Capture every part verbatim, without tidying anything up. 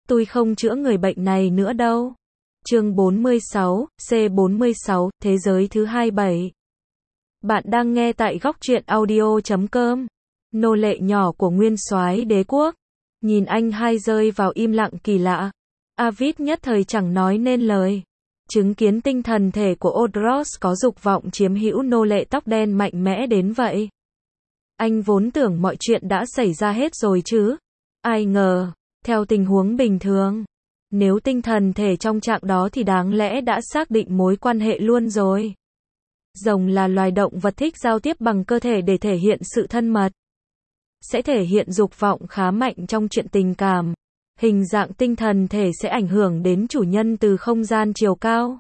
Tôi không chữa người bệnh này nữa đâu. Chương bốn mươi sáu, C bốn mươi sáu, Thế giới thứ hai mươi bảy. Bạn đang nghe tại góc truyện audio chấm com. Nô lệ nhỏ của nguyên soái đế quốc. Nhìn anh hai rơi vào im lặng kỳ lạ. Avid nhất thời chẳng nói nên lời. Chứng kiến tinh thần thể của Odros có dục vọng chiếm hữu nô lệ tóc đen mạnh mẽ đến vậy. Anh vốn tưởng mọi chuyện đã xảy ra hết rồi chứ. Ai ngờ, theo tình huống bình thường, nếu tinh thần thể trong trạng đó thì đáng lẽ đã xác định mối quan hệ luôn rồi. Rồng là loài động vật thích giao tiếp bằng cơ thể để thể hiện sự thân mật. Sẽ thể hiện dục vọng khá mạnh trong chuyện tình cảm. Hình dạng tinh thần thể sẽ ảnh hưởng đến chủ nhân từ không gian chiều cao.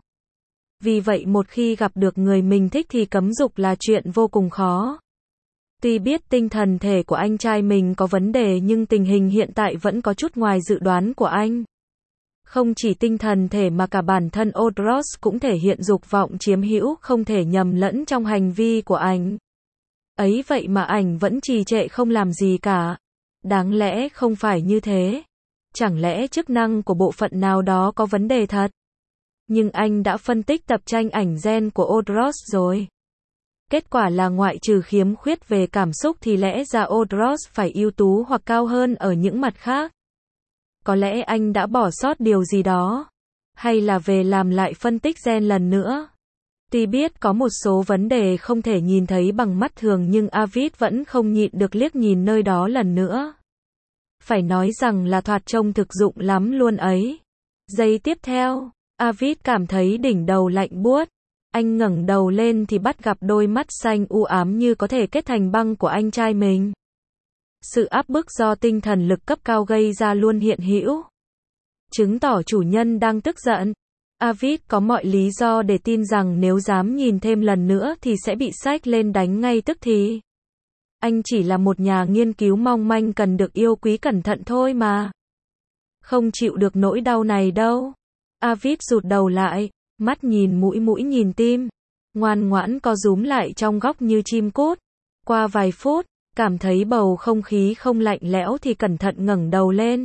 Vì vậy một khi gặp được người mình thích thì cấm dục là chuyện vô cùng khó. Tuy biết tinh thần thể của anh trai mình có vấn đề nhưng tình hình hiện tại vẫn có chút ngoài dự đoán của anh. Không chỉ tinh thần thể mà cả bản thân Odros cũng thể hiện dục vọng chiếm hữu không thể nhầm lẫn trong hành vi của anh. Ấy vậy mà ảnh vẫn trì trệ không làm gì cả. Đáng lẽ không phải như thế. Chẳng lẽ chức năng của bộ phận nào đó có vấn đề thật? Nhưng anh đã phân tích tập tranh ảnh gen của Odros rồi. Kết quả là ngoại trừ khiếm khuyết về cảm xúc thì lẽ ra Odros phải ưu tú hoặc cao hơn ở những mặt khác. Có lẽ anh đã bỏ sót điều gì đó. Hay là về làm lại phân tích gen lần nữa. Tuy biết có một số vấn đề không thể nhìn thấy bằng mắt thường nhưng Avid vẫn không nhịn được liếc nhìn nơi đó lần nữa. Phải nói rằng là thoạt trông thực dụng lắm luôn ấy. Giây tiếp theo, Avid cảm thấy đỉnh đầu lạnh buốt. Anh ngẩng đầu lên thì bắt gặp đôi mắt xanh u ám như có thể kết thành băng của anh trai mình. Sự áp bức do tinh thần lực cấp cao gây ra luôn hiện hữu. Chứng tỏ chủ nhân đang tức giận. Avid có mọi lý do để tin rằng nếu dám nhìn thêm lần nữa thì sẽ bị xách lên đánh ngay tức thì. Anh chỉ là một nhà nghiên cứu mong manh cần được yêu quý cẩn thận thôi mà. Không chịu được nỗi đau này đâu. Avid rụt đầu lại, mắt nhìn mũi mũi nhìn tim. Ngoan ngoãn co rúm lại trong góc như chim cút. Qua vài phút, cảm thấy bầu không khí không lạnh lẽo thì cẩn thận ngẩng đầu lên.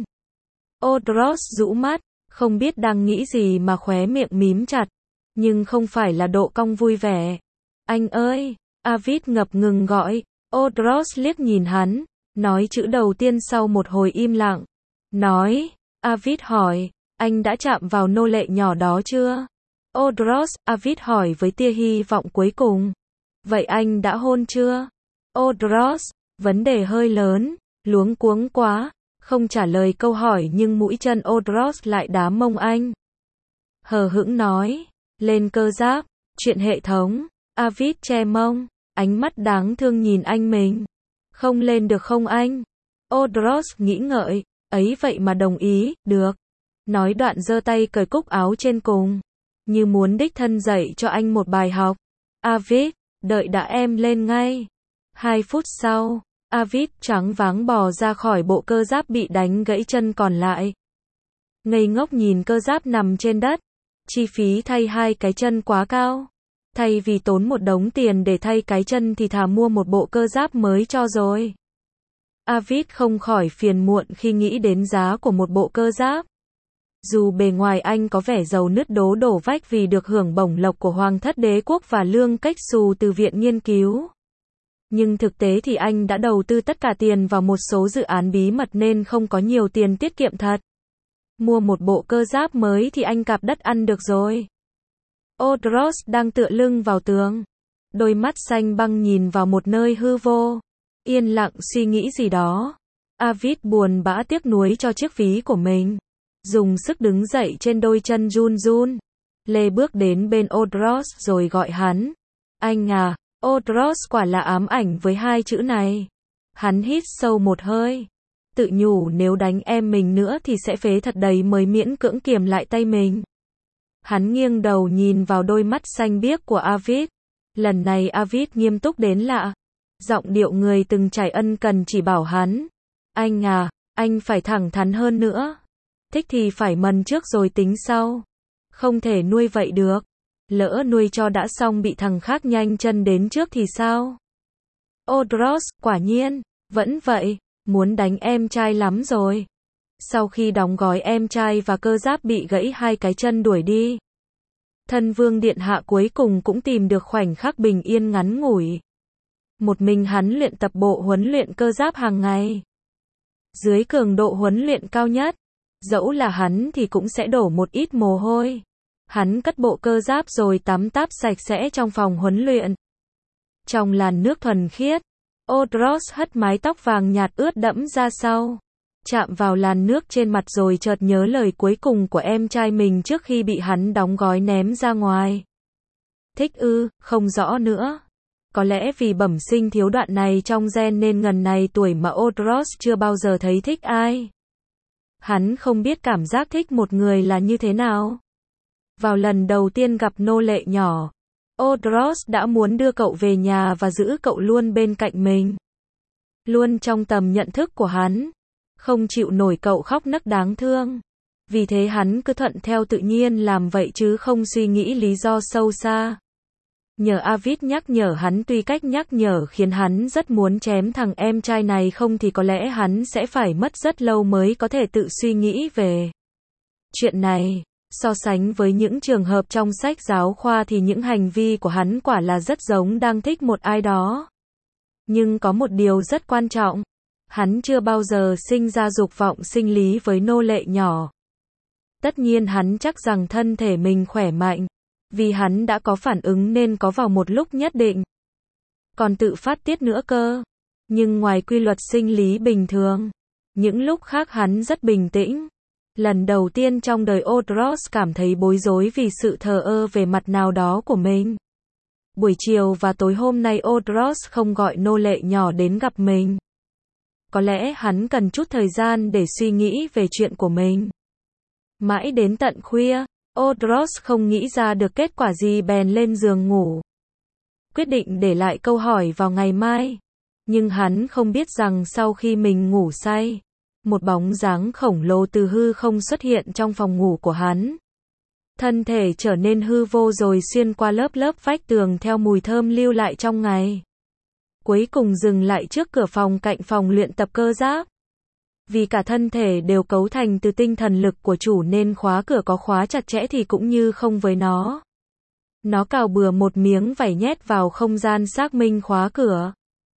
Odros rũ mắt, không biết đang nghĩ gì mà khóe miệng mím chặt. Nhưng không phải là độ cong vui vẻ. Anh ơi! Avid ngập ngừng gọi. Odros liếc nhìn hắn, nói chữ đầu tiên sau một hồi im lặng. Nói, Avid hỏi, anh đã chạm vào nô lệ nhỏ đó chưa? Odros, Avid hỏi với tia hy vọng cuối cùng. Vậy anh đã hôn chưa? Odros, vấn đề hơi lớn, luống cuống quá, không trả lời câu hỏi nhưng mũi chân Odros lại đá mông anh. Hờ hững nói, lên cơ giáp, chuyện hệ thống, Avid che mông. Ánh mắt đáng thương nhìn anh mình. Không lên được không anh? Odros nghĩ ngợi, ấy vậy mà đồng ý, được. Nói đoạn giơ tay cởi cúc áo trên cùng. Như muốn đích thân dạy cho anh một bài học. Avid, đợi đã em lên ngay. Hai phút sau, Avid choáng váng bò ra khỏi bộ cơ giáp bị đánh gãy chân còn lại. Ngây ngốc nhìn cơ giáp nằm trên đất. Chi phí thay hai cái chân quá cao. Thay vì tốn một đống tiền để thay cái chân thì thà mua một bộ cơ giáp mới cho rồi. Avid không khỏi phiền muộn khi nghĩ đến giá của một bộ cơ giáp. Dù bề ngoài anh có vẻ giàu nứt đố đổ vách vì được hưởng bổng lộc của Hoàng thất đế quốc và lương cách xù từ viện nghiên cứu. Nhưng thực tế thì anh đã đầu tư tất cả tiền vào một số dự án bí mật nên không có nhiều tiền tiết kiệm thật. Mua một bộ cơ giáp mới thì anh cạp đất ăn được rồi. Odros đang tựa lưng vào tường. Đôi mắt xanh băng nhìn vào một nơi hư vô. Yên lặng suy nghĩ gì đó. Avid buồn bã tiếc nuối cho chiếc ví của mình. Dùng sức đứng dậy trên đôi chân run run. Lê bước đến bên Odros rồi gọi hắn. Anh à, Odros quả là ám ảnh với hai chữ này. Hắn hít sâu một hơi. Tự nhủ nếu đánh em mình nữa thì sẽ phế thật đầy mới miễn cưỡng kiềm lại tay mình. Hắn nghiêng đầu nhìn vào đôi mắt xanh biếc của Avid. Lần này Avid nghiêm túc đến lạ. Giọng điệu người từng trải ân cần chỉ bảo hắn. Anh à, anh phải thẳng thắn hơn nữa. Thích thì phải mần trước rồi tính sau. Không thể nuôi vậy được. Lỡ nuôi cho đã xong bị thằng khác nhanh chân đến trước thì sao? Odros, quả nhiên, vẫn vậy, muốn đánh em trai lắm rồi. Sau khi đóng gói em trai và cơ giáp bị gãy hai cái chân đuổi đi, thân vương điện hạ cuối cùng cũng tìm được khoảnh khắc bình yên ngắn ngủi. Một mình hắn luyện tập bộ huấn luyện cơ giáp hàng ngày. Dưới cường độ huấn luyện cao nhất, dẫu là hắn thì cũng sẽ đổ một ít mồ hôi. Hắn cất bộ cơ giáp rồi tắm táp sạch sẽ trong phòng huấn luyện. Trong làn nước thuần khiết, Odros hất mái tóc vàng nhạt ướt đẫm ra sau, chạm vào làn nước trên mặt rồi chợt nhớ lời cuối cùng của em trai mình trước khi bị hắn đóng gói ném ra ngoài. Thích ư, không rõ nữa. Có lẽ vì bẩm sinh thiếu đoạn này trong gen nên ngần này tuổi mà Odros chưa bao giờ thấy thích ai. Hắn không biết cảm giác thích một người là như thế nào. Vào lần đầu tiên gặp nô lệ nhỏ, Odros đã muốn đưa cậu về nhà và giữ cậu luôn bên cạnh mình. Luôn trong tầm nhận thức của hắn. Không chịu nổi cậu khóc nấc đáng thương. Vì thế hắn cứ thuận theo tự nhiên làm vậy chứ không suy nghĩ lý do sâu xa. Nhờ Avid nhắc nhở hắn, tuy cách nhắc nhở khiến hắn rất muốn chém thằng em trai này không thì có lẽ hắn sẽ phải mất rất lâu mới có thể tự suy nghĩ về chuyện này. So sánh với những trường hợp trong sách giáo khoa thì những hành vi của hắn quả là rất giống đang thích một ai đó. Nhưng có một điều rất quan trọng. Hắn chưa bao giờ sinh ra dục vọng sinh lý với nô lệ nhỏ. Tất nhiên hắn chắc rằng thân thể mình khỏe mạnh. Vì hắn đã có phản ứng nên có vào một lúc nhất định. Còn tự phát tiết nữa cơ. Nhưng ngoài quy luật sinh lý bình thường, những lúc khác hắn rất bình tĩnh. Lần đầu tiên trong đời Odros cảm thấy bối rối vì sự thờ ơ về mặt nào đó của mình. Buổi chiều và tối hôm nay Odros không gọi nô lệ nhỏ đến gặp mình. Có lẽ hắn cần chút thời gian để suy nghĩ về chuyện của mình. Mãi đến tận khuya, Odros không nghĩ ra được kết quả gì bèn lên giường ngủ. Quyết định để lại câu hỏi vào ngày mai. Nhưng hắn không biết rằng sau khi mình ngủ say, một bóng dáng khổng lồ từ hư không xuất hiện trong phòng ngủ của hắn. Thân thể trở nên hư vô rồi xuyên qua lớp lớp vách tường theo mùi thơm lưu lại trong ngày. Cuối cùng dừng lại trước cửa phòng cạnh phòng luyện tập cơ giáp. Vì cả thân thể đều cấu thành từ tinh thần lực của chủ nên khóa cửa có khóa chặt chẽ thì cũng như không với nó. Nó cào bừa một miếng vải nhét vào không gian xác minh khóa cửa.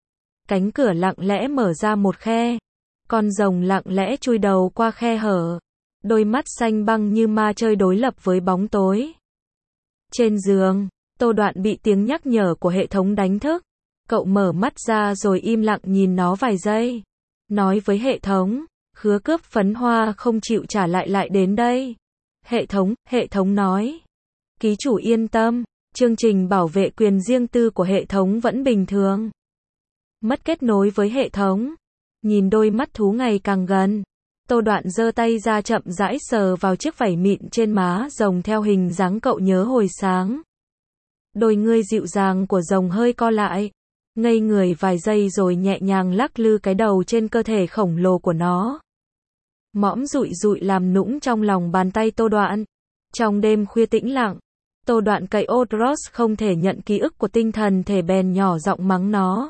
Cánh cửa lặng lẽ mở ra một khe. Con rồng lặng lẽ chui đầu qua khe hở. Đôi mắt xanh băng như ma chơi đối lập với bóng tối. Trên giường, Tô Đoạn bị tiếng nhắc nhở của hệ thống đánh thức. Cậu mở mắt ra rồi im lặng nhìn nó vài giây. Nói với hệ thống, khứa cướp phấn hoa không chịu trả lại lại đến đây. Hệ thống, hệ thống nói. Ký chủ yên tâm, chương trình bảo vệ quyền riêng tư của hệ thống vẫn bình thường. Mất kết nối với hệ thống. Nhìn đôi mắt thú ngày càng gần. Tô Đoạn giơ tay ra chậm rãi sờ vào chiếc vảy mịn trên má rồng theo hình dáng cậu nhớ hồi sáng. Đôi ngươi dịu dàng của rồng hơi co lại. Ngây người vài giây rồi nhẹ nhàng lắc lư cái đầu trên cơ thể khổng lồ của nó. Mõm rụi rụi làm nũng trong lòng bàn tay Tô Đoạn. Trong đêm khuya tĩnh lặng, Tô Đoạn cậy Odros không thể nhận ký ức của tinh thần thể bèn nhỏ giọng mắng nó.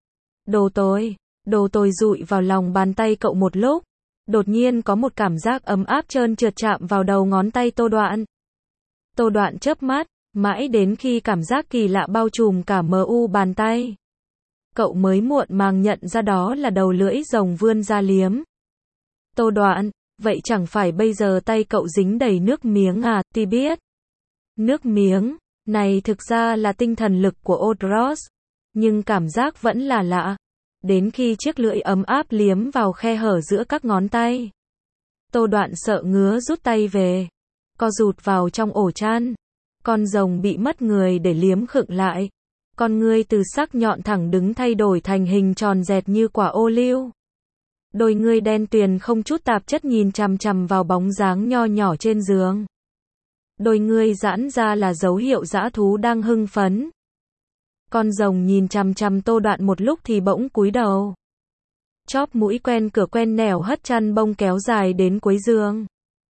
Đồ tồi, đồ tồi rụi vào lòng bàn tay cậu một lúc. Đột nhiên có một cảm giác ấm áp trơn trượt chạm vào đầu ngón tay Tô Đoạn. Tô Đoạn chớp mắt, mãi đến khi cảm giác kỳ lạ bao trùm cả mờ u bàn tay. Cậu mới muộn màng nhận ra đó là đầu lưỡi rồng vươn ra liếm. Tô Đoạn, vậy chẳng phải bây giờ tay cậu dính đầy nước miếng à, ti biết. Nước miếng, này thực ra là tinh thần lực của Odros. Nhưng cảm giác vẫn là lạ. Đến khi chiếc lưỡi ấm áp liếm vào khe hở giữa các ngón tay. Tô Đoạn sợ ngứa rút tay về. Co rụt vào trong ổ chăn. Con rồng bị mất người để liếm khựng lại. Con ngươi từ sắc nhọn thẳng đứng thay đổi thành hình tròn dẹt như quả ô liu. Đôi ngươi đen tuyền không chút tạp chất nhìn chằm chằm vào bóng dáng nho nhỏ trên giường. Đôi ngươi giãn ra là dấu hiệu dã thú đang hưng phấn. Con rồng nhìn chằm chằm Tô Đoạn một lúc thì bỗng cúi đầu. Chóp mũi quen cửa quen nẻo hất chăn bông kéo dài đến cuối giường.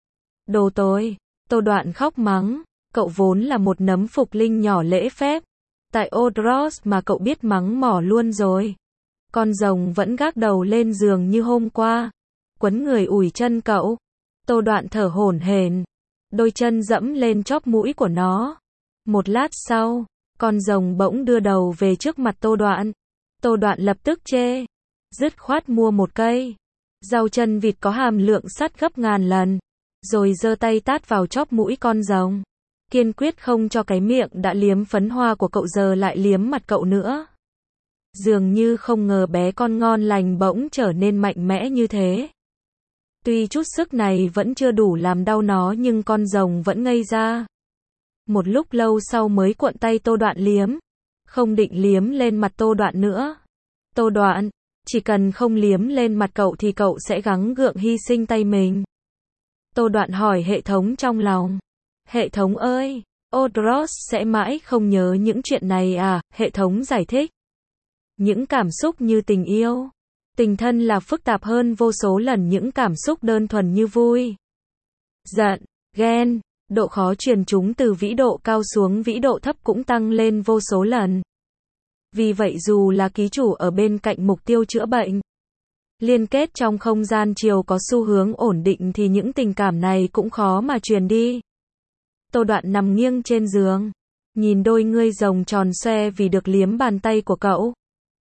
Đồ tối, Tô Đoạn khóc mắng, cậu vốn là một nấm phục linh nhỏ lễ phép. Tại Odros mà cậu biết mắng mỏ luôn rồi. Con rồng vẫn gác đầu lên giường như hôm qua. quấn người ủi chân cậu. Tô Đoạn thở hổn hển, đôi chân dẫm lên chóp mũi của nó. Một lát sau, con rồng bỗng đưa đầu về trước mặt Tô Đoạn. Tô Đoạn lập tức chê, dứt khoát mua một cây rau chân vịt có hàm lượng sắt gấp ngàn lần, rồi giơ tay tát vào chóp mũi con rồng, kiên quyết không cho cái miệng đã liếm phấn hoa của cậu giờ lại liếm mặt cậu nữa. Dường như không ngờ bé con ngon lành bỗng trở nên mạnh mẽ như thế. Tuy chút sức này vẫn chưa đủ làm đau nó nhưng con rồng vẫn ngây ra. Một lúc lâu sau mới cuộn tay Tô Đoạn liếm, không định liếm lên mặt Tô Đoạn nữa. Tô Đoạn, chỉ cần không liếm lên mặt cậu thì cậu sẽ gắng gượng hy sinh tay mình. Tô Đoạn hỏi hệ thống trong lòng. Hệ thống ơi, Odros sẽ mãi không nhớ những chuyện này à? Hệ thống giải thích. Những cảm xúc như tình yêu, tình thân là phức tạp hơn vô số lần những cảm xúc đơn thuần như vui, giận, ghen. Độ khó truyền chúng từ vĩ độ cao xuống vĩ độ thấp cũng tăng lên vô số lần. Vì vậy dù là ký chủ ở bên cạnh mục tiêu chữa bệnh, liên kết trong không gian chiều có xu hướng ổn định thì những tình cảm này cũng khó mà truyền đi. Tô Đoạn nằm nghiêng trên giường, nhìn đôi ngươi rồng tròn xoe vì được liếm bàn tay của cậu.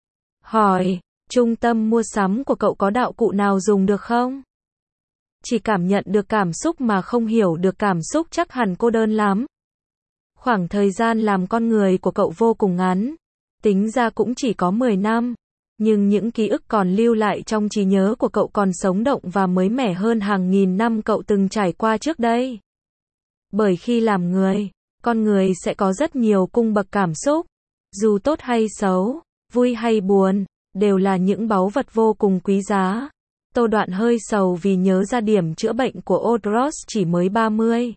Hỏi, trung tâm mua sắm của cậu có đạo cụ nào dùng được không? Chỉ cảm nhận được cảm xúc mà không hiểu được cảm xúc chắc hẳn cô đơn lắm. Khoảng thời gian làm con người của cậu vô cùng ngắn, tính ra cũng chỉ có mười năm, nhưng những ký ức còn lưu lại trong trí nhớ của cậu còn sống động và mới mẻ hơn hàng nghìn năm cậu từng trải qua trước đây. Bởi khi làm người, con người sẽ có rất nhiều cung bậc cảm xúc, dù tốt hay xấu, vui hay buồn, đều là những báu vật vô cùng quý giá. Tô Đoạn hơi sầu vì nhớ ra điểm chữa bệnh của Odros chỉ mới ba mươi.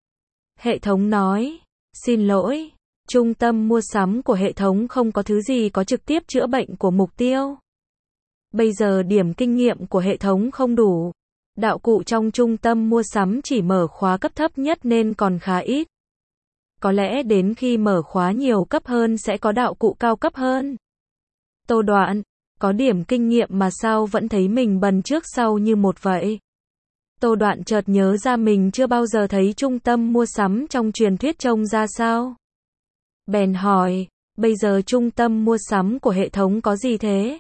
Hệ thống nói, xin lỗi, trung tâm mua sắm của hệ thống không có thứ gì có trực tiếp chữa bệnh của mục tiêu. Bây giờ điểm kinh nghiệm của hệ thống không đủ. Đạo cụ trong trung tâm mua sắm chỉ mở khóa cấp thấp nhất nên còn khá ít. Có lẽ đến khi mở khóa nhiều cấp hơn sẽ có đạo cụ cao cấp hơn. Tô Đoạn, có điểm kinh nghiệm mà sao vẫn thấy mình bần trước sau như một vậy. Tô Đoạn chợt nhớ ra mình chưa bao giờ thấy trung tâm mua sắm trong truyền thuyết trông ra sao. Bèn hỏi, bây giờ trung tâm mua sắm của hệ thống có gì thế?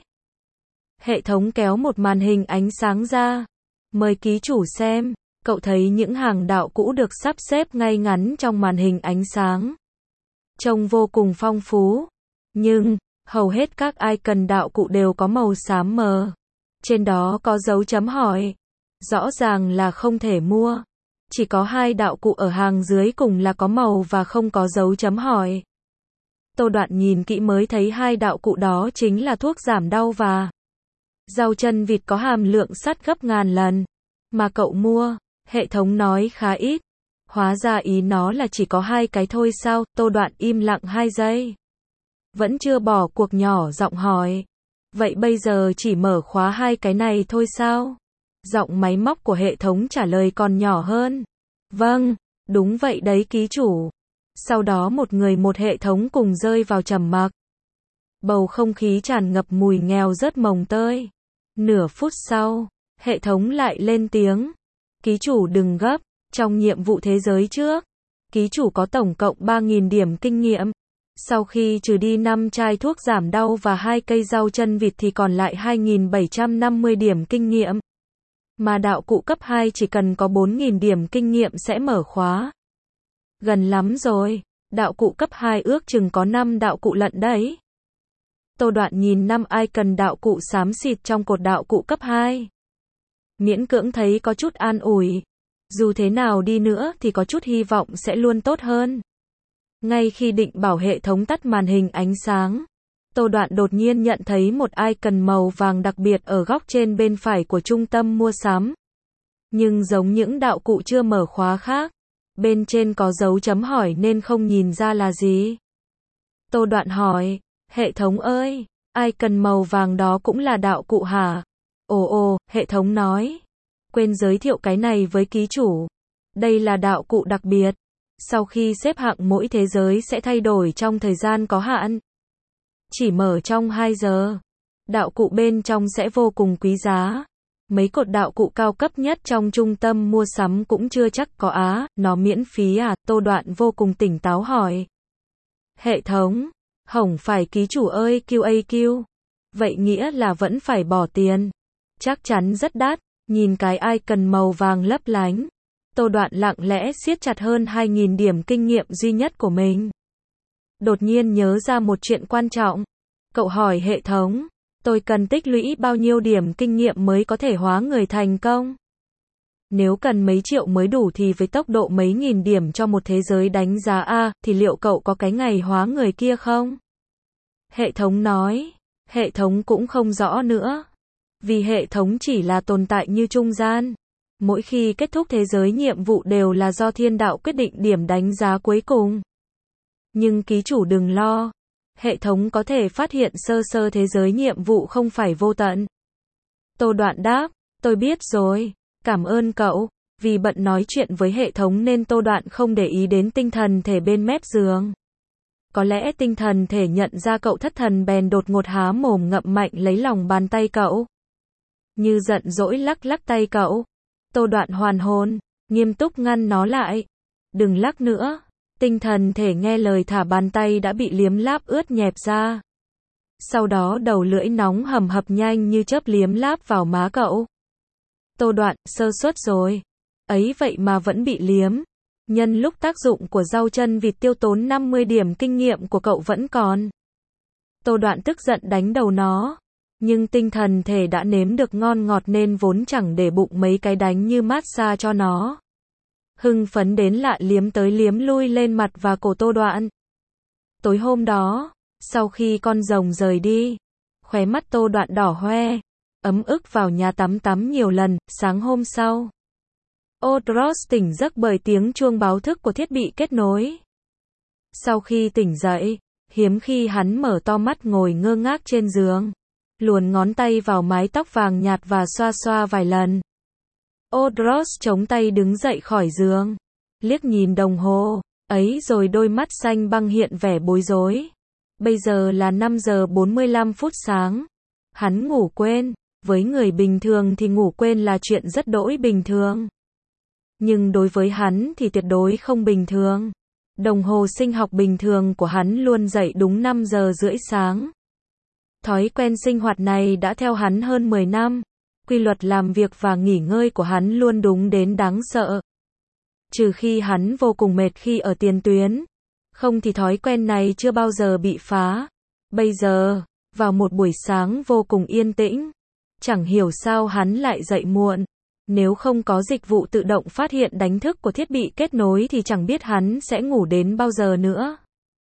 Hệ thống kéo một màn hình ánh sáng ra. Mời ký chủ xem, cậu thấy những hàng đạo cũ được sắp xếp ngay ngắn trong màn hình ánh sáng. Trông vô cùng phong phú. Nhưng, hầu hết các icon đạo cụ đều có màu xám mờ. Trên đó có dấu chấm hỏi. Rõ ràng là không thể mua. Chỉ có hai đạo cụ ở hàng dưới cùng là có màu và không có dấu chấm hỏi. Tô Đoạn nhìn kỹ mới thấy hai đạo cụ đó chính là thuốc giảm đau và rau chân vịt có hàm lượng sắt gấp ngàn lần. Mà cậu mua, hệ thống nói khá ít. Hóa ra ý nó là chỉ có hai cái thôi sao? Tô Đoạn im lặng hai giây. Vẫn chưa bỏ cuộc nhỏ giọng hỏi. Vậy bây giờ chỉ mở khóa hai cái này thôi sao? Giọng máy móc của hệ thống trả lời còn nhỏ hơn. Vâng, đúng vậy đấy ký chủ. Sau đó một người một hệ thống cùng rơi vào trầm mặc. Bầu không khí tràn ngập mùi nghèo rất mồng tơi. Nửa phút sau, hệ thống lại lên tiếng. Ký chủ đừng gấp, trong nhiệm vụ thế giới trước, ký chủ có tổng cộng ba nghìn điểm kinh nghiệm. Sau khi trừ đi năm chai thuốc giảm đau và hai cây rau chân vịt thì còn lại hai nghìn bảy trăm năm mươi điểm kinh nghiệm. Mà đạo cụ cấp hai chỉ cần có bốn nghìn điểm kinh nghiệm sẽ mở khóa. Gần lắm rồi, đạo cụ cấp hai ước chừng có năm đạo cụ lận đấy. Tô Đoạn nhìn năm icon đạo cụ xám xịt trong cột đạo cụ cấp hai. Miễn cưỡng thấy có chút an ủi. Dù thế nào đi nữa thì có chút hy vọng sẽ luôn tốt hơn. Ngay khi định bảo hệ thống tắt màn hình ánh sáng, Tô Đoạn đột nhiên nhận thấy một icon màu vàng đặc biệt ở góc trên bên phải của trung tâm mua sắm. Nhưng giống những đạo cụ chưa mở khóa khác, bên trên có dấu chấm hỏi nên không nhìn ra là gì. Tô Đoạn hỏi, hệ thống ơi, icon màu vàng đó cũng là đạo cụ hả? Ồ ồ, hệ thống nói. Quên giới thiệu cái này với ký chủ. Đây là đạo cụ đặc biệt. Sau khi xếp hạng mỗi thế giới sẽ thay đổi trong thời gian có hạn. Chỉ mở trong hai giờ. Đạo cụ bên trong sẽ vô cùng quý giá. Mấy cột đạo cụ cao cấp nhất trong trung tâm mua sắm cũng chưa chắc có á, nó miễn phí à, Tô Đoạn vô cùng tỉnh táo hỏi. Hệ thống, hổng phải ký chủ ơi quy a quy. Vậy nghĩa là vẫn phải bỏ tiền. Chắc chắn rất đắt, nhìn cái icon màu vàng lấp lánh. Tô Đoạn lặng lẽ siết chặt hơn hai nghìn điểm kinh nghiệm duy nhất của mình. Đột nhiên nhớ ra một chuyện quan trọng. Cậu hỏi hệ thống, tôi cần tích lũy bao nhiêu điểm kinh nghiệm mới có thể hóa người thành công? Nếu cần mấy triệu mới đủ thì với tốc độ mấy nghìn điểm cho một thế giới đánh giá A, thì liệu cậu có cái ngày hóa người kia không? Hệ thống nói, hệ thống cũng không rõ nữa. Vì hệ thống chỉ là tồn tại như trung gian. Mỗi khi kết thúc thế giới nhiệm vụ đều là do thiên đạo quyết định điểm đánh giá cuối cùng. Nhưng ký chủ đừng lo. Hệ thống có thể phát hiện sơ sơ thế giới nhiệm vụ không phải vô tận. Tô Đoạn đáp, tôi biết rồi, cảm ơn cậu. Vì bận nói chuyện với hệ thống nên Tô Đoạn không để ý đến tinh thần thể bên mép giường. Có lẽ tinh thần thể nhận ra cậu thất thần bèn đột ngột há mồm ngậm mạnh lấy lòng bàn tay cậu. Như giận dỗi lắc lắc tay cậu. Tô Đoạn hoàn hồn, nghiêm túc ngăn nó lại. Đừng lắc nữa. Tinh thần thể nghe lời thả bàn tay đã bị liếm láp ướt nhẹp ra. Sau đó đầu lưỡi nóng hầm hập nhanh như chớp liếm láp vào má cậu. Tô Đoạn, sơ suất rồi. Ấy vậy mà vẫn bị liếm. Nhân lúc tác dụng của rau chân vịt tiêu tốn năm mươi điểm kinh nghiệm của cậu vẫn còn. Tô Đoạn tức giận đánh đầu nó. Nhưng tinh thần thể đã nếm được ngon ngọt nên vốn chẳng để bụng mấy cái đánh như massage cho nó. Hưng phấn đến lạ liếm tới liếm lui lên mặt và cổ Tô Đoạn. Tối hôm đó, sau khi con rồng rời đi, khóe mắt Tô Đoạn đỏ hoe, ấm ức vào nhà tắm tắm nhiều lần. Sáng hôm sau, Odros tỉnh giấc bởi tiếng chuông báo thức của thiết bị kết nối. Sau khi tỉnh dậy, hiếm khi hắn mở to mắt ngồi ngơ ngác trên giường, luồn ngón tay vào mái tóc vàng nhạt và xoa xoa vài lần. Odros chống tay đứng dậy khỏi giường, liếc nhìn đồng hồ, ấy rồi đôi mắt xanh băng hiện vẻ bối rối. Bây giờ là năm giờ bốn mươi lăm phút sáng. Hắn ngủ quên, với người bình thường thì ngủ quên là chuyện rất đỗi bình thường. Nhưng đối với hắn thì tuyệt đối không bình thường. Đồng hồ sinh học bình thường của hắn luôn dậy đúng năm giờ rưỡi sáng. Thói quen sinh hoạt này đã theo hắn hơn mười năm. Quy luật làm việc và nghỉ ngơi của hắn luôn đúng đến đáng sợ. Trừ khi hắn vô cùng mệt khi ở tiền tuyến. Không thì thói quen này chưa bao giờ bị phá. Bây giờ, vào một buổi sáng vô cùng yên tĩnh, chẳng hiểu sao hắn lại dậy muộn. Nếu không có dịch vụ tự động phát hiện đánh thức của thiết bị kết nối thì chẳng biết hắn sẽ ngủ đến bao giờ nữa.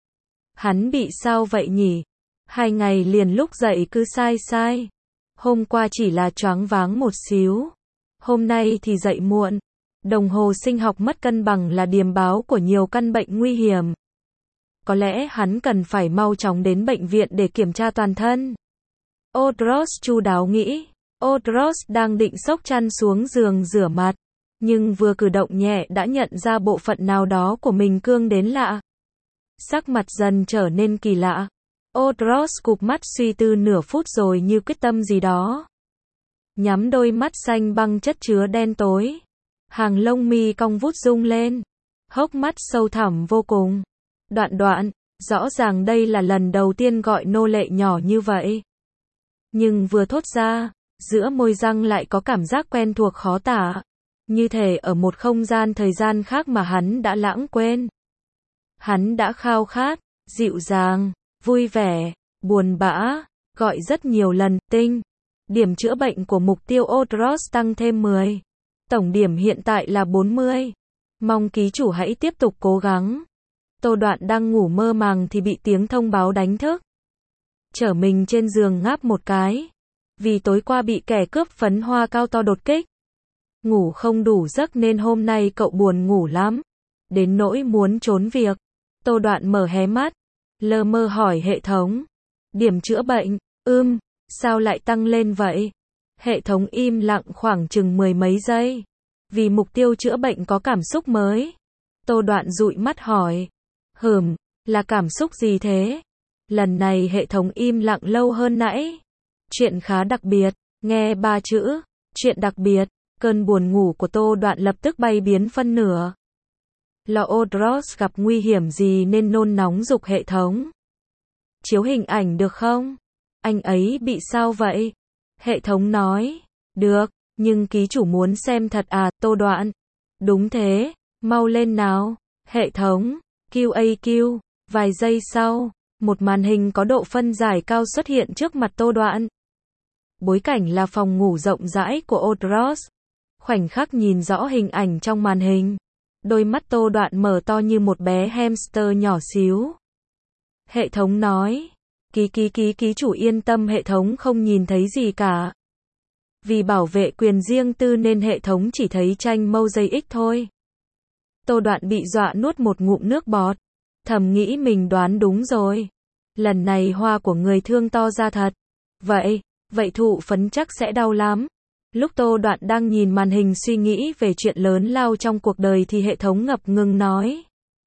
Hắn bị sao vậy nhỉ? Hai ngày liền lúc dậy cứ sai sai. Hôm qua chỉ là choáng váng một xíu. Hôm nay thì dậy muộn. Đồng hồ sinh học mất cân bằng là điềm báo của nhiều căn bệnh nguy hiểm. Có lẽ hắn cần phải mau chóng đến bệnh viện để kiểm tra toàn thân. Odros chu đáo nghĩ. Odros đang định xốc chăn xuống giường rửa mặt. Nhưng vừa cử động nhẹ đã nhận ra bộ phận nào đó của mình cương đến lạ. Sắc mặt dần trở nên kỳ lạ. Odros cụp mắt suy tư nửa phút rồi như quyết tâm gì đó. Nhắm đôi mắt xanh băng chất chứa đen tối. Hàng lông mi cong vút rung lên. Hốc mắt sâu thẳm vô cùng. Đoạn đoạn, rõ ràng đây là lần đầu tiên gọi nô lệ nhỏ như vậy. Nhưng vừa thốt ra, giữa môi răng lại có cảm giác quen thuộc khó tả. Như thể ở một không gian thời gian khác mà hắn đã lãng quên. Hắn đã khao khát, dịu dàng, vui vẻ, buồn bã, gọi rất nhiều lần, tinh. Điểm chữa bệnh của mục tiêu Odros tăng thêm mười. Tổng điểm hiện tại là bốn mươi. Mong ký chủ hãy tiếp tục cố gắng. Tô Đoạn đang ngủ mơ màng thì bị tiếng thông báo đánh thức. Trở mình trên giường ngáp một cái. Vì tối qua bị kẻ cướp phấn hoa cao to đột kích. Ngủ không đủ giấc nên hôm nay cậu buồn ngủ lắm. Đến nỗi muốn trốn việc. Tô Đoạn mở hé mắt. Lơ mơ hỏi hệ thống. Điểm chữa bệnh, ưm, sao lại tăng lên vậy? Hệ thống im lặng khoảng chừng mười mấy giây. Vì mục tiêu chữa bệnh có cảm xúc mới. Tô Đoạn dụi mắt hỏi. Hừm, là cảm xúc gì thế? Lần này hệ thống im lặng lâu hơn nãy. Chuyện khá đặc biệt, nghe ba chữ, Chuyện đặc biệt, cơn buồn ngủ của Tô Đoạn lập tức bay biến phân nửa. Lo Odros gặp nguy hiểm gì nên nôn nóng giục hệ thống. Chiếu hình ảnh được không? Anh ấy bị sao vậy? Hệ thống nói, được, nhưng ký chủ muốn xem thật à, Tô Đoạn? Đúng thế, mau lên nào. Hệ thống, quy a quy, vài giây sau, một màn hình có độ phân giải cao xuất hiện trước mặt Tô Đoạn. Bối cảnh là phòng ngủ rộng rãi của Odros. Khoảnh khắc nhìn rõ hình ảnh trong màn hình. Đôi mắt Tô Đoạn mở to như một bé hamster nhỏ xíu. Hệ thống nói, ký ký ký ký chủ yên tâm, hệ thống không nhìn thấy gì cả. Vì bảo vệ quyền riêng tư nên hệ thống chỉ thấy tranh mosaic thôi. Tô Đoạn bị dọa nuốt một ngụm nước bọt. Thầm nghĩ mình đoán đúng rồi. Lần này hoa của người thương to ra thật. Vậy, vậy thụ phấn chắc sẽ đau lắm. Lúc Tô Đoạn đang nhìn màn hình suy nghĩ về chuyện lớn lao trong cuộc đời thì hệ thống ngập ngừng nói.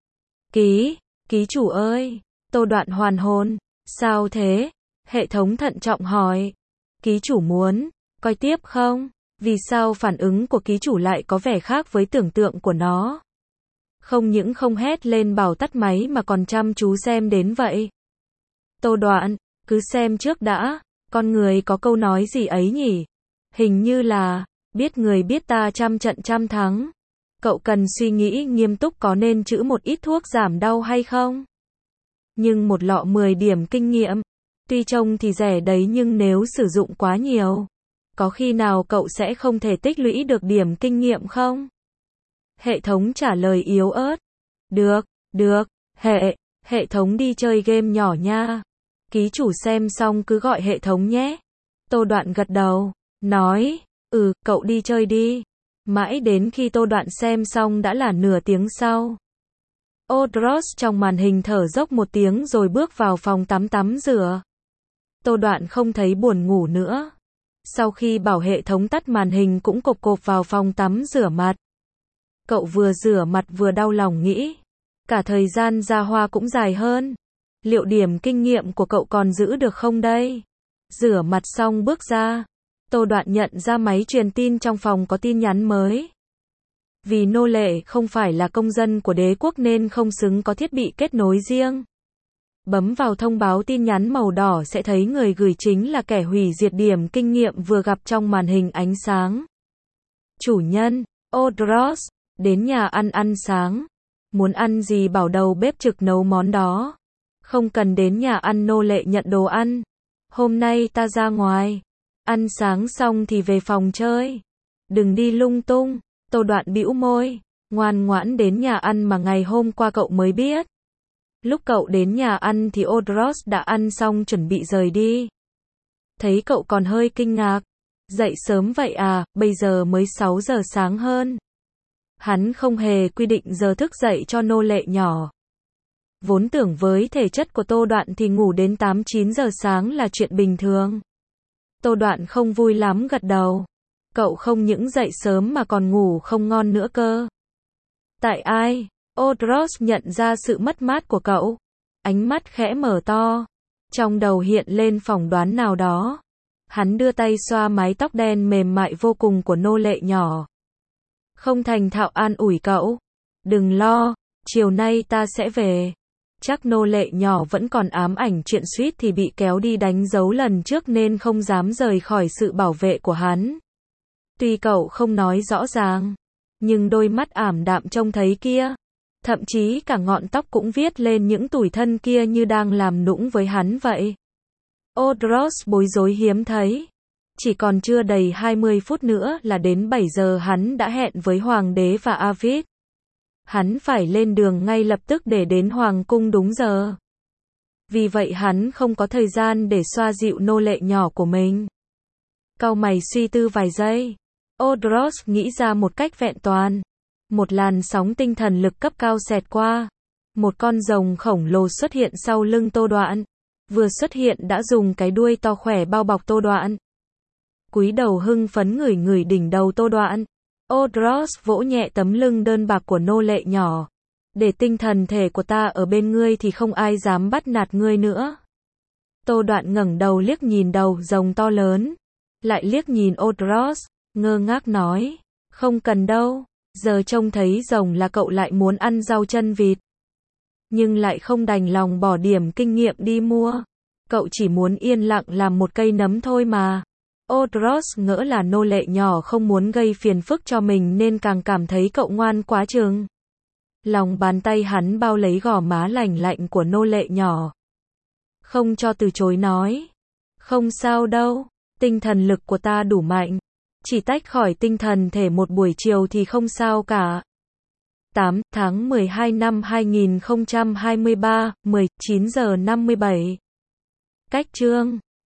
Ký, ký chủ ơi. Tô Đoạn hoàn hồn. Sao thế? Hệ thống thận trọng hỏi. Ký chủ muốn coi tiếp không? Vì sao phản ứng của ký chủ lại có vẻ khác với tưởng tượng của nó? Không những không hét lên bảo tắt máy mà còn chăm chú xem đến vậy. Tô Đoạn, cứ xem trước đã. Con người có câu nói gì ấy nhỉ? Hình như là, biết người biết ta trăm trận trăm thắng. Cậu cần suy nghĩ nghiêm túc có nên chữa một ít thuốc giảm đau hay không? Nhưng một lọ mười điểm kinh nghiệm, tuy trông thì rẻ đấy nhưng nếu sử dụng quá nhiều, có khi nào cậu sẽ không thể tích lũy được điểm kinh nghiệm không? Hệ thống trả lời yếu ớt. Được, được, hệ, hệ thống đi chơi game nhỏ nha. Ký chủ xem xong cứ gọi hệ thống nhé. Tô Đoạn gật đầu, nói, ừ, cậu đi chơi đi. Mãi đến khi Tô Đoạn xem xong đã là nửa tiếng sau. Odros trong màn hình thở dốc một tiếng rồi bước vào phòng tắm tắm rửa. Tô Đoạn không thấy buồn ngủ nữa. Sau khi bảo hệ thống tắt màn hình cũng cộp cộp vào phòng tắm rửa mặt. Cậu vừa rửa mặt vừa đau lòng nghĩ. Cả thời gian ra hoa cũng dài hơn. Liệu điểm kinh nghiệm của cậu còn giữ được không đây? Rửa mặt xong bước ra. Tô Đoạn nhận ra máy truyền tin trong phòng có tin nhắn mới. Vì nô lệ không phải là công dân của đế quốc nên không xứng có thiết bị kết nối riêng. Bấm vào thông báo tin nhắn màu đỏ sẽ thấy người gửi chính là kẻ hủy diệt điểm kinh nghiệm vừa gặp trong màn hình ánh sáng. Chủ nhân, Odros, đến nhà ăn ăn sáng. Muốn ăn gì bảo đầu bếp trực nấu món đó. Không cần đến nhà ăn nô lệ nhận đồ ăn. Hôm nay ta ra ngoài. Ăn sáng xong thì về phòng chơi. Đừng đi lung tung. Tô Đoạn bĩu môi. Ngoan ngoãn đến nhà ăn mà ngày hôm qua cậu mới biết. Lúc cậu đến nhà ăn thì Odros đã ăn xong chuẩn bị rời đi. Thấy cậu còn hơi kinh ngạc. Dậy sớm vậy à, bây giờ mới sáu giờ sáng hơn. Hắn không hề quy định giờ thức dậy cho nô lệ nhỏ. Vốn tưởng với thể chất của Tô Đoạn thì ngủ đến tám chín giờ sáng là chuyện bình thường. Tô Đoạn không vui lắm gật đầu. Cậu không những dậy sớm mà còn ngủ không ngon nữa cơ. Tại ai? Odros nhận ra sự mất mát của cậu. Ánh mắt khẽ mở to. Trong đầu hiện lên phỏng đoán nào đó. Hắn đưa tay xoa mái tóc đen mềm mại vô cùng của nô lệ nhỏ. Không thành thạo an ủi cậu. Đừng lo, chiều nay ta sẽ về. Chắc nô lệ nhỏ vẫn còn ám ảnh chuyện suýt thì bị kéo đi đánh dấu lần trước nên không dám rời khỏi sự bảo vệ của hắn. Tuy cậu không nói rõ ràng, nhưng đôi mắt ảm đạm trông thấy kia. Thậm chí cả ngọn tóc cũng viết lên những tủi thân kia như đang làm nũng với hắn vậy. Odros bối rối hiếm thấy. Chỉ còn chưa đầy hai mươi phút nữa là đến bảy giờ hắn đã hẹn với Hoàng đế và Avid. Hắn phải lên đường ngay lập tức để đến Hoàng cung đúng giờ. Vì vậy hắn không có thời gian để xoa dịu nô lệ nhỏ của mình. Cau mày suy tư vài giây. Odros nghĩ ra một cách vẹn toàn. Một làn sóng tinh thần lực cấp cao xẹt qua. Một con rồng khổng lồ xuất hiện sau lưng Tô Đoạn. Vừa xuất hiện đã dùng cái đuôi to khỏe bao bọc Tô Đoạn. Cúi đầu hưng phấn ngửi ngửi đỉnh đầu Tô Đoạn. Odros vỗ nhẹ tấm lưng đơn bạc của nô lệ nhỏ. Để tinh thần thể của ta ở bên ngươi thì không ai dám bắt nạt ngươi nữa. Tô Đoạn ngẩng đầu liếc nhìn đầu rồng to lớn. Lại liếc nhìn Odros. ngơ ngác nói, không cần đâu, giờ trông thấy rồng là cậu lại muốn ăn rau chân vịt. Nhưng lại không đành lòng bỏ điểm kinh nghiệm đi mua. Cậu chỉ muốn yên lặng làm một cây nấm thôi mà. Odros ngỡ là nô lệ nhỏ không muốn gây phiền phức cho mình nên càng cảm thấy cậu ngoan quá chừng. Lòng bàn tay hắn bao lấy gò má lành lạnh của nô lệ nhỏ. Không cho từ chối nói. Không sao đâu, tinh thần lực của ta đủ mạnh. Chỉ tách khỏi tinh thần thể một buổi chiều thì không sao cả. tám tháng mười hai năm hai nghìn không trăm hai mươi ba, mười chín giờ năm mươi bảy. Cách chương